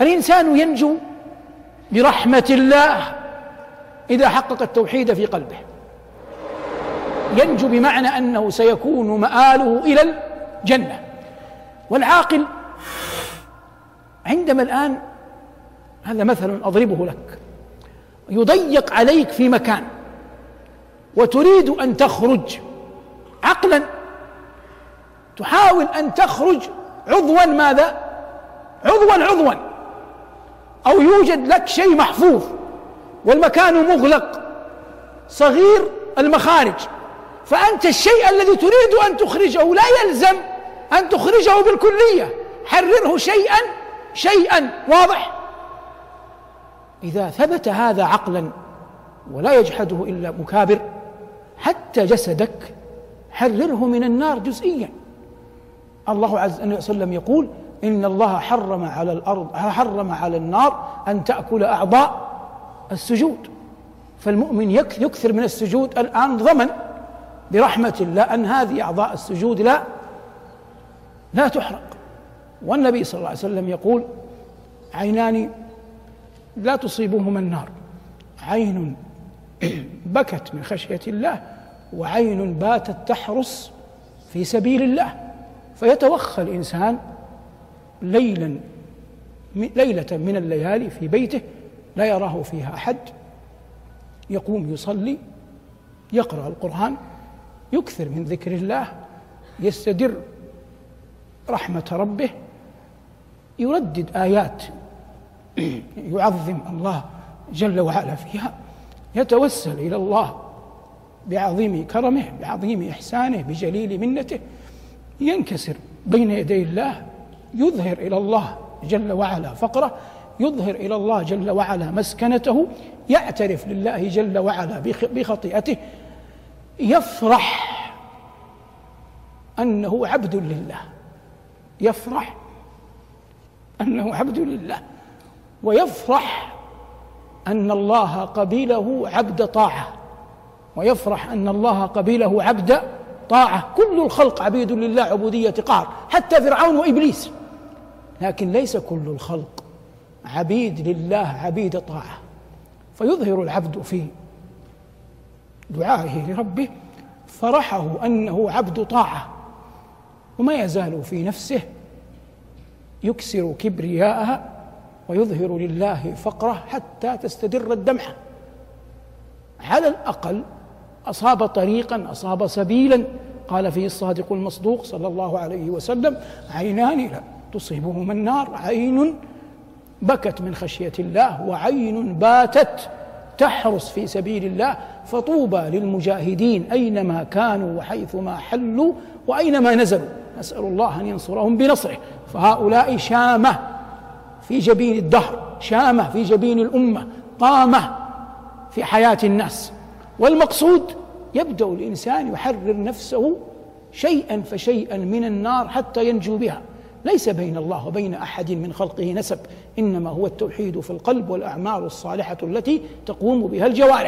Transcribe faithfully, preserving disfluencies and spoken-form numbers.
الإنسان ينجو برحمة الله إذا حقق التوحيد في قلبه. ينجو بمعنى أنه سيكون مآله إلى الجنة. والعاقل عندما الآن، هذا مثل أضربه لك، يضيق عليك في مكان وتريد أن تخرج عقلا، تحاول أن تخرج عضوا ماذا؟ عضوا عضوا أو يوجد لك شيء محفوظ والمكان مغلق صغير المخارج، فأنت الشيء الذي تريد أن تخرجه لا يلزم أن تخرجه بالكلية، حرره شيئا شيئا. واضح؟ إذا ثبت هذا عقلا ولا يجحده إلا مكابر، حتى جسدك حرره من النار جزئيا. الله عز وجل يقول إن الله حرم على الأرض حرم على النار أن تأكل أعضاء السجود، فالمؤمن يكثر من السجود الآن ضمن برحمة الله أن هذه أعضاء السجود لا لا تحرق. والنبي صلى الله عليه وسلم يقول عينان لا تصيبهما النار، عين بكت من خشية الله وعين باتت تحرس في سبيل الله. فيتوخى الإنسان ليلا ليلة من الليالي في بيته لا يراه فيها أحد، يقوم يصلي، يقرأ القرآن، يكثر من ذكر الله، يستدر رحمة ربه، يردد آيات يعظم الله جل وعلا فيها، يتوسل إلى الله بعظيم كرمه، بعظيم إحسانه، بجليل منته، ينكسر بين يدي الله، يظهر إلى الله جل وعلا فقره، يظهر إلى الله جل وعلا مسكنته، يعترف لله جل وعلا بخطيئته، يفرح أنه عبد لله، يفرح أنه عبد لله، ويفرح أن الله قبله عبد طاعة، ويفرح أن الله قبله عبد طاعة. كل الخلق عبيد لله عبودية قهر، حتى فرعون وإبليس، لكن ليس كل الخلق عبيد لله عبيد طاعة. فيظهر العبد في دعائه لربه فرحه أنه عبد طاعة، وما يزال في نفسه يكسر كبرياءها ويظهر لله فقره حتى تستدر الدمعة. على الأقل أصاب طريقا، أصاب سبيلا. قال فيه الصادق المصدوق صلى الله عليه وسلم عينان لا تصيبهما النار، عين بكت من خشية الله وعين باتت تحرس في سبيل الله. فطوبى للمجاهدين أينما كانوا وحيثما حلوا وأينما نزلوا، نسأل الله أن ينصرهم بنصره. فهؤلاء شامة في جبين الدهر، شامة في جبين الأمة، قامة في حياة الناس. والمقصود يبدأ الإنسان يحرر نفسه شيئا فشيئا من النار حتى ينجو بها. ليس بين الله وبين أحد من خلقه نسب، إنما هو التوحيد في القلب والأعمال الصالحة التي تقوم بها الجوارح.